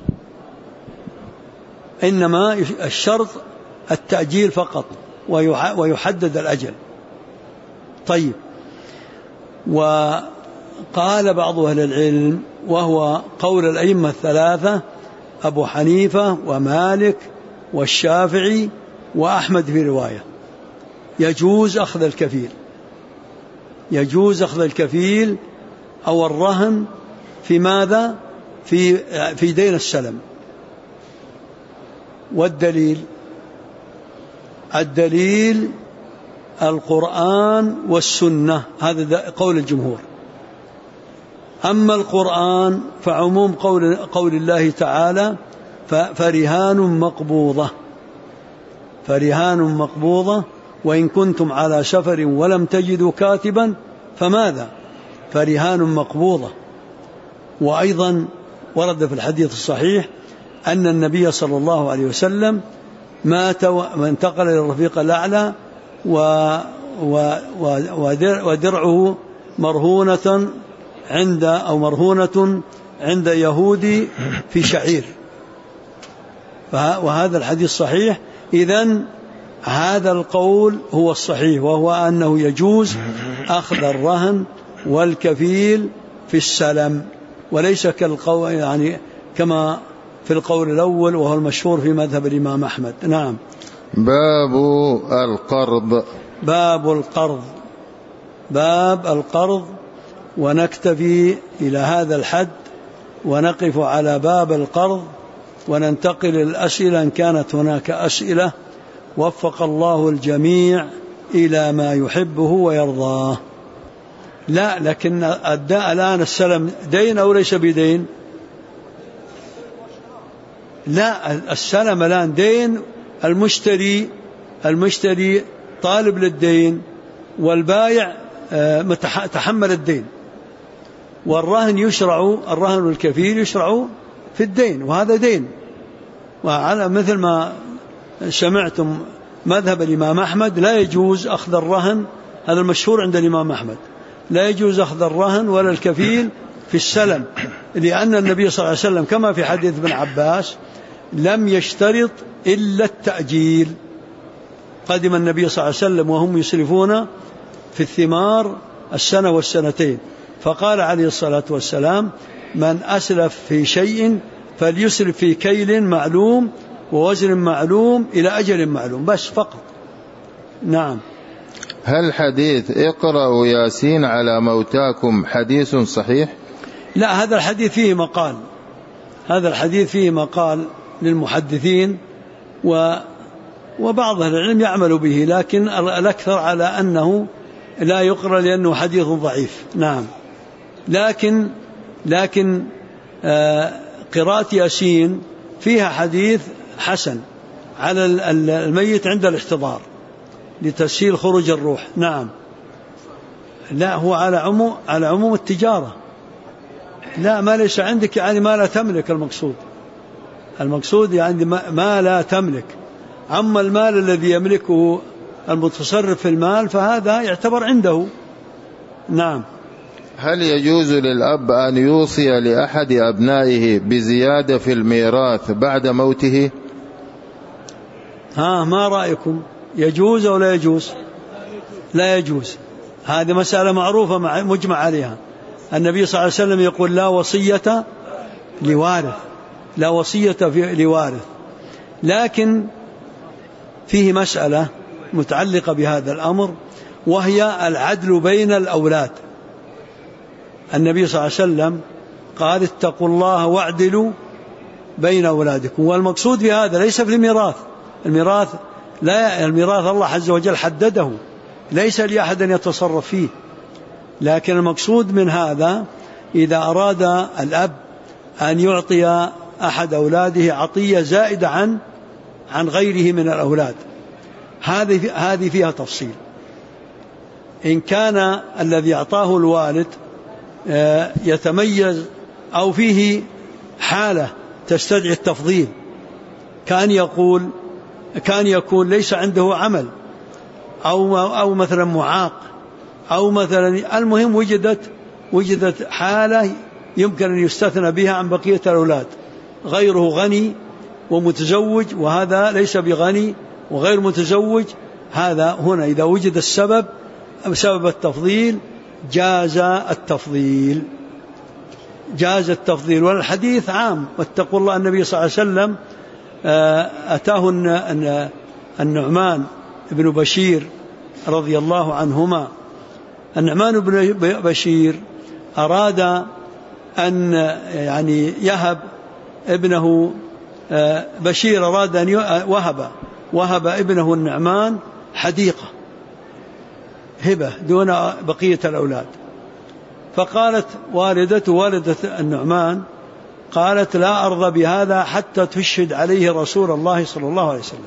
إنما الشرط التأجيل فقط ويحدد الأجل. طيب، وقال بعض أهل العلم وهو قول الأئمة الثلاثة أبو حنيفة ومالك والشافعي وأحمد في رواية، يجوز أخذ الكفيل، يجوز أخذ الكفيل أو الرهن في ماذا؟ في دين السلم. والدليل القرآن والسنة، هذا قول الجمهور. أما القرآن فعموم قول الله تعالى فرهان مقبوضة وإن كنتم على سفر ولم تجدوا كاتبا فماذا؟ فرهان مقبوضة. وأيضا ورد في الحديث الصحيح أن النبي صلى الله عليه وسلم مات وانتقل إلى الرفيق الأعلى ودرعه مرهونة عند يهودي في شعير، وهذا الحديث صحيح. إذن هذا القول هو الصحيح، وهو أنه يجوز أخذ الرهن والكفيل في السلم، وليس كالقول يعني كما في القول الأول وهو المشهور في مذهب الإمام أحمد. نعم. باب القرض. ونكتفي إلى هذا الحد ونقف على باب القرض وننتقل للأسئلة إن كانت هناك أسئلة. وفق الله الجميع إلى ما يحبه ويرضاه. لا، لكن الآن السلم دين أو ليس بدين؟ لا، السلم الآن دين، المشتري طالب للدين والبائع تحمل الدين، والرهن والكفيل يشرع في الدين، وهذا دين. وعلى مثل ما سمعتم مذهب الإمام أحمد لا يجوز أخذ الرهن، هذا المشهور عند الإمام أحمد، لا يجوز أخذ الرهن ولا الكفيل في السلم، لأن النبي صلى الله عليه وسلم كما في حديث ابن عباس لم يشترط إلا التأجيل. قدم النبي صلى الله عليه وسلم وهم يسرفون في الثمار السنة والسنتين، فقال عليه الصلاة والسلام: من أسلف في شيء فليسرف في كيل معلوم ووزن معلوم إلى أجل معلوم، بس فقط. نعم. هل حديث اقرأوا ياسين على موتاكم حديث صحيح؟ لا، هذا الحديث فيه مقال للمحدثين وبعض أهل العلم يعمل به، لكن الأكثر على أنه لا يقرأ لأنه حديث ضعيف. نعم. لكن قراءة ياسين فيها حديث حسن على الميت عند الاحتضار لتسهيل خروج الروح. نعم. لا، هو على عموم التجارة. لا، ما ليس عندك يعني ما لا تملك، المقصود يعني ما لا تملك. أما المال الذي يملكه المتصرف في المال فهذا يعتبر عنده. نعم. هل يجوز للأب أن يوصي لأحد أبنائه بزيادة في الميراث بعد موته؟ ما رأيكم؟ يجوز أو لا يجوز؟ لا يجوز. هذه مسألة معروفة مجمع عليها. النبي صلى الله عليه وسلم يقول: لا وصية لوارث. لكن فيه مسألة متعلقة بهذا الأمر، وهي العدل بين الأولاد. النبي صلى الله عليه وسلم قال: اتقوا الله واعدلوا بين أولادكم. والمقصود في هذا ليس في الميراث الله عز وجل حدده، ليس لأحد أن يتصرف فيه. لكن المقصود من هذا إذا أراد الأب أن يعطي أحد أولاده عطية زائدة عن غيره من الأولاد، هذه فيها تفصيل. إن كان الذي أعطاه الوالد يتميز أو فيه حالة تستدعي التفضيل، كان يقول كان يكون ليس عنده عمل أو مثلا معاق أو مثلا، المهم وجدت حالة يمكن أن يستثنى بها عن بقية الأولاد، غيره غني ومتزوج وهذا ليس بغني وغير متزوج، هذا هنا إذا وجد السبب سبب التفضيل جاز التفضيل. والحديث عام، واتقوا الله. النبي صلى الله عليه وسلم أتاه النعمان بن بشير رضي الله عنهما. النعمان بن بشير أراد أن يعني يهب ابنه، بشير أراد أن وهب ابنه النعمان حديقة هبة دون بقية الأولاد. فقالت والدة النعمان قالت لا أرضى بهذا حتى تشهد عليه رسول الله صلى الله عليه وسلم.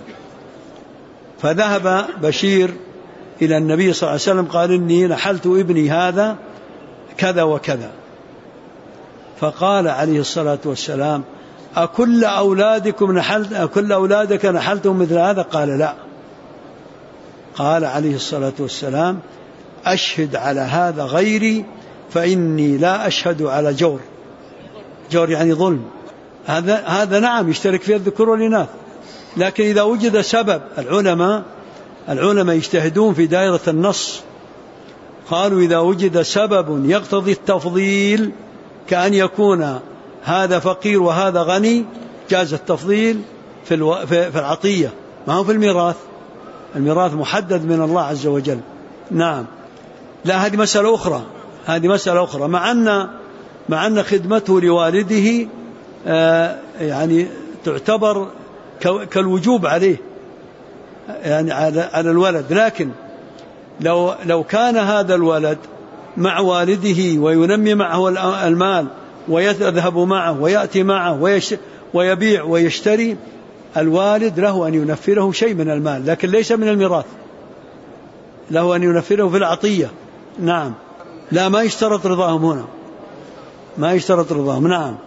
فذهب بشير إلى النبي صلى الله عليه وسلم قال إني نحلت ابني هذا كذا وكذا. فقال عليه الصلاة والسلام أكل أولادك نحلتهم مثل هذا؟ قال لا. قال عليه الصلاة والسلام أشهد على هذا غيري فإني لا أشهد على جور يعني ظلم. هذا نعم يشترك فيه الذكور والإناث، لكن إذا وجد سبب، العلماء يجتهدون في دائرة النص، قالوا إذا وجد سبب يقتضي التفضيل كأن يكون هذا فقير وهذا غني جاز التفضيل في العطية، ما هو في الميراث. الميراث محدد من الله عز وجل. نعم. لا، هذه مسألة أخرى. مع أن خدمته لوالده يعني تعتبر كالوجوب عليه، يعني على الولد. لكن لو كان هذا الولد مع والده وينمي معه المال ويذهب معه ويأتي معه ويبيع ويشتري، الوالد له أن ينفره شيء من المال، لكن ليس من الميراث، له أن ينفره في العطية. نعم. لا، ما يشترط رضاهم هنا، ما يشترط رضاهم. نعم.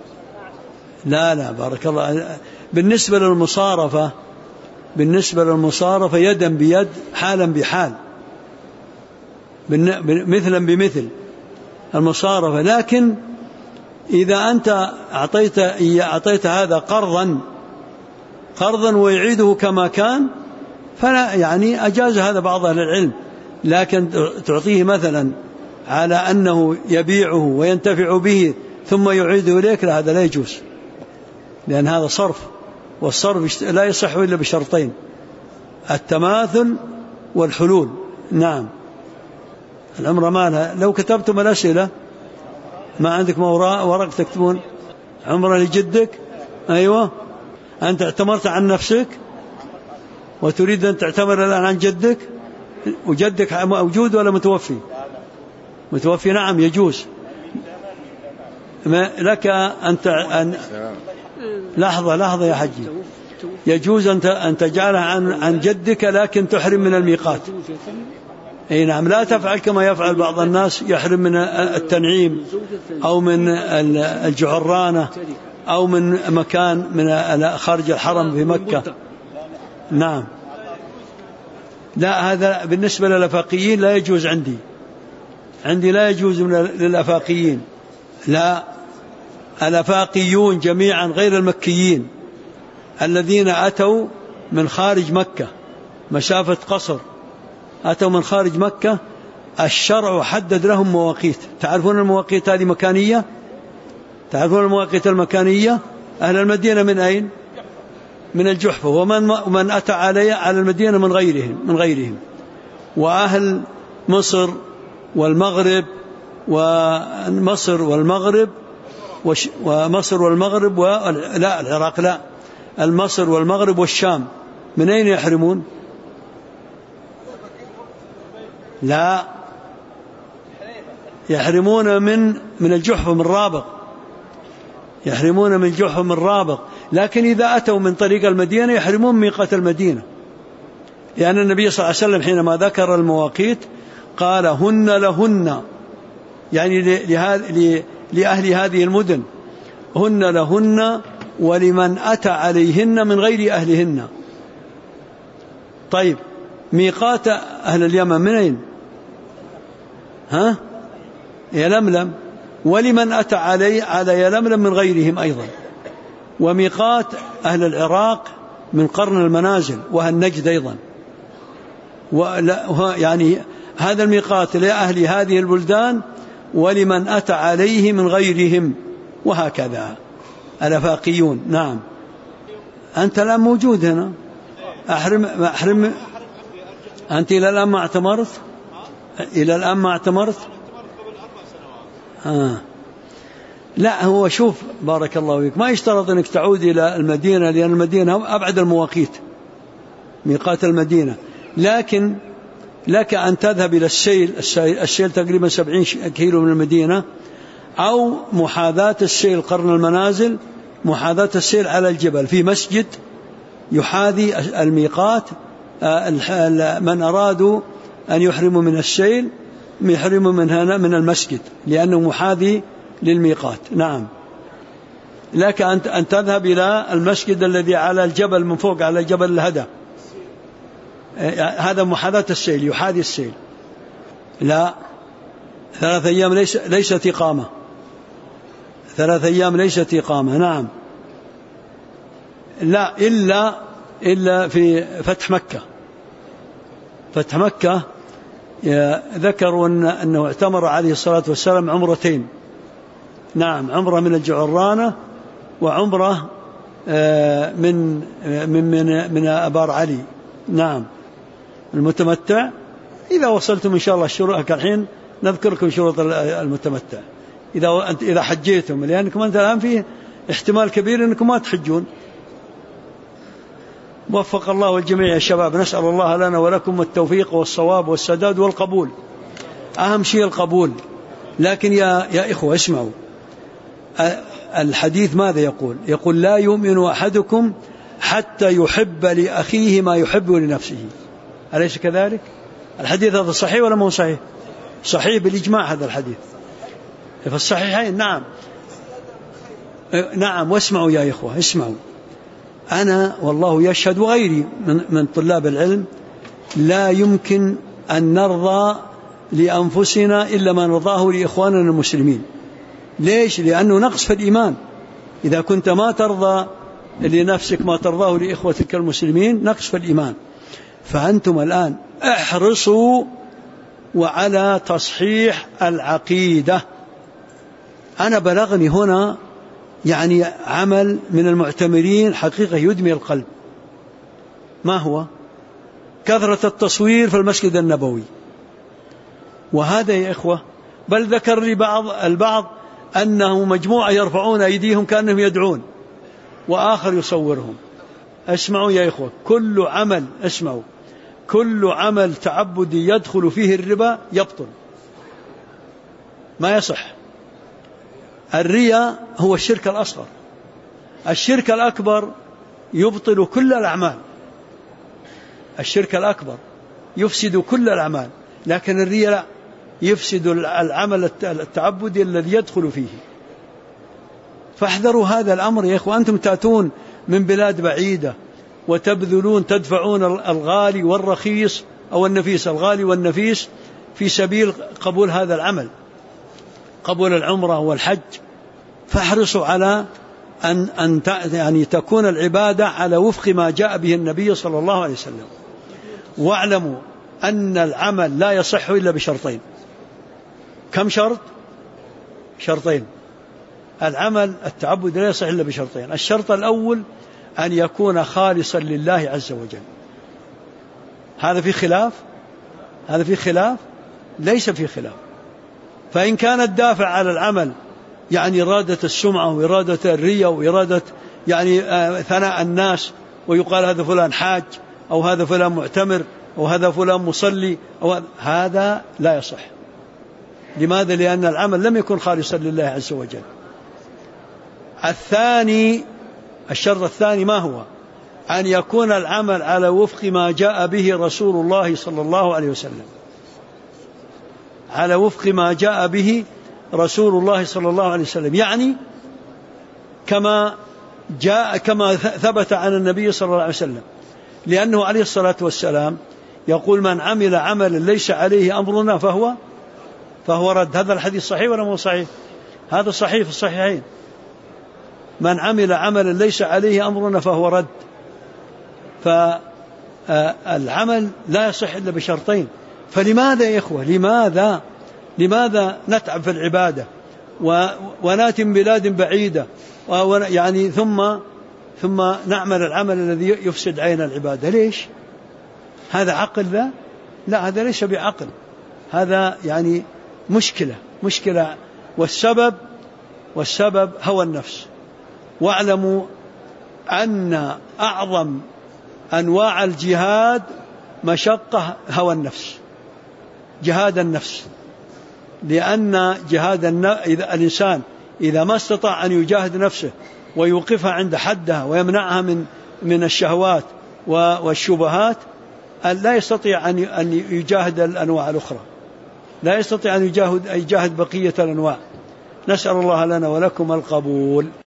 لا بارك الله. بالنسبة للمصارفة يدا بيد حالا بحال، مثلا المصارفة. لكن إذا أنت أعطيت هذا قرضا ويعيده كما كان فلا، يعني أجاز هذا بعض أهل العلم. لكن تعطيه مثلا على أنه يبيعه وينتفع به ثم يعيده إليك، لا، هذا لا يجوز، لأن هذا صرف، والصرف لا يصح إلا بشرطين: التماثل والحلول. نعم. العمرة مالها، لو كتبتم الأسئلة ما عندك ورق تكتبون عمرة لجدك. أيوة، أنت اعتمرت عن نفسك وتريد أن تعتمر الآن عن جدك، وجدك موجود ولا متوفي؟ متوفي. نعم، يجوز لك أن لحظة يا حجي، يجوز أن تجعلها عن جدك، لكن تحرم من الميقات. أي نعم، لا تفعل كما يفعل بعض الناس، يحرم من التنعيم أو من الجعرانة أو من مكان من خارج الحرم في مكة. نعم. لا، هذا بالنسبة للأفاقيين لا يجوز. عندي لا يجوز للأفاقيين. لا، الأفاقيون جميعا غير المكيين الذين أتوا من خارج مكة مسافة قصر، أتوا من خارج مكة، الشرع حدد لهم مواقيت. تعرفون المواقيت هذه مكانية؟ تعرفون المواقيت المكانية؟ أهل المدينة من أين؟ من الجحفة. ومن أتى على المدينة من غيرهم. وأهل مصر والمغرب لا، العراق لا، مصر والمغرب والشام، من أين يحرمون؟ لا، يحرمون من الجحفة، من رابغ، يحرمون من الجحفة من رابغ. لكن إذا أتوا من طريق المدينة يحرمون ميقات المدينة، لأن النبي صلى الله عليه وسلم حينما ذكر المواقيت قال هن لهن، يعني لأهل هذه المدن، هن لهن ولمن أتى عليهن من غير أهلهن. طيب ميقات أهل اليمن منين؟ يلملم. ولمن أتى على يلملم من غيرهم أيضا. وميقات أهل العراق من قرن المنازل وهالنجد أيضا. يعني هذا الميقات لأهل هذه البلدان ولمن أتى عليه من غيرهم، وهكذا الأفاقيون. نعم. أنت الآن موجود هنا. أحرم. أنت إلى الآن ما اعتمرت؟ إلى الآن ما اعتمرت؟ لا، هو شوف بارك الله فيك، ما يشترط أنك تعود إلى المدينة، لأن المدينة أبعد المواقيت، ميقات المدينة. لكن لك أن تذهب إلى السيل تقريبا 70 كيلو من المدينة، أو محاذاة السيل قرن المنازل، محاذاة السيل على الجبل في مسجد يحاذي الميقات. من أرادوا أن يحرموا من السيل يحرموا من هنا من المسجد، لأنه محاذي للميقات. نعم. لك أن تذهب إلى المسجد الذي على الجبل من فوق، على جبل الهدى، هذا محاذاة السيل، يحاذي السيل. لا، 3 أيام ليست إقامة. 3 أيام ليست إقامة. نعم. لا، إلا في فتح مكة. فتح مكة ذكروا أنه اعتمر عليه الصلاة والسلام عمرتين. نعم، عمرة من الجعرانة وعمرة من أبار علي. نعم. المتمتع إذا وصلتم إن شاء الله الشروط، الحين نذكر لكم شروط المتمتع إذا حجيتم، لأنكم أنت الآن فيه احتمال كبير أنكم ما تحجون. وفق الله الجميع يا شباب. نسأل الله لنا ولكم التوفيق والصواب والسداد والقبول. أهم شيء القبول. لكن يا إخوة اسمعوا، الحديث ماذا يقول لا يؤمن أحدكم حتى يحب لأخيه ما يحب لنفسه. أليس كذلك؟ الحديث هذا صحيح ولا مو صحيح؟ صحيح بالإجماع هذا الحديث في الصحيحين. نعم. نعم. واسمعوا يا إخوة، اسمعوا. أنا والله يشهد وغيري من طلاب العلم لا يمكن أن نرضى لأنفسنا إلا ما نرضاه لإخواننا المسلمين. ليش؟ لأنه نقص في الإيمان. إذا كنت ما ترضى لنفسك ما ترضاه لإخوتك المسلمين، نقص في الإيمان. فأنتم الآن احرصوا وعلى تصحيح العقيدة. أنا بلغني هنا يعني عمل من المعتمرين حقيقة يدمي القلب. ما هو؟ كثرة التصوير في المسجد النبوي. وهذا يا إخوة، بل ذكر لي البعض أنه مجموعة يرفعون أيديهم كأنهم يدعون، وآخر يصورهم. اسمعوا يا إخوة، كل عمل تعبدي يدخل فيه الربا يبطل، ما يصح. الرياء هو الشرك الأصغر. الشرك الأكبر يبطل كل الأعمال. الشرك الأكبر يفسد كل الأعمال، لكن الرياء لا، يفسد العمل التعبدي الذي يدخل فيه. فاحذروا هذا الأمر يا إخوة. أنتم تأتون من بلاد بعيدة وتبذلون، تدفعون الغالي والرخيص أو النفيس، الغالي والنفيس في سبيل قبول هذا العمل، قبول العمرة والحج. فاحرصوا على أن يعني تكون العبادة على وفق ما جاء به النبي صلى الله عليه وسلم. واعلموا أن العمل لا يصح إلا بشرطين. كم شرط؟ شرطين. العمل التعبد لا يصح إلا بشرطين. الشرط الأول أن يكون خالصا لله عز وجل. هذا في خلاف؟ هذا في خلاف؟ ليس في خلاف. فإن كان الدافع على العمل يعني إرادة السمعة وإرادة الرياء وإرادة يعني ثناء الناس، ويقال هذا فلان حاج أو هذا فلان معتمر أو هذا فلان مصلي، أو هذا لا يصح. لماذا؟ لأن العمل لم يكن خالصا لله عز وجل. الشرط الثاني ما هو؟ أن يكون العمل على وفق ما جاء به رسول الله صلى الله عليه وسلم، على وفق ما جاء به رسول الله صلى الله عليه وسلم، يعني كما ثبت عن النبي صلى الله عليه وسلم. لأنه عليه الصلاة والسلام يقول من عمل عملا ليس عليه أمرنا فهو رد. هذا الحديث صحيح ولا مو صحيح؟ هذا صحيح في الصحيحين. من عمل عملا ليس عليه أمرنا فهو رد. فالعمل لا يصح إلا بشرطين. فلماذا يا إخوة لماذا نتعب في العبادة ونأتي من بلاد بعيدة يعني ثم نعمل العمل الذي يفسد علينا العبادة؟ ليش؟ هذا عقل ذا؟ لا، هذا ليس بعقل، هذا يعني مشكلة. والسبب هوى النفس. واعلموا أن أعظم أنواع الجهاد مشقة هوى النفس، جهاد النفس. لأن إذا الإنسان إذا ما استطاع أن يجاهد نفسه ويوقفها عند حدها ويمنعها من الشهوات والشبهات، لا يستطيع أن يجاهد الأنواع الأخرى، لا يستطيع أن يجاهد بقية الأنواع. نسأل الله لنا ولكم القبول.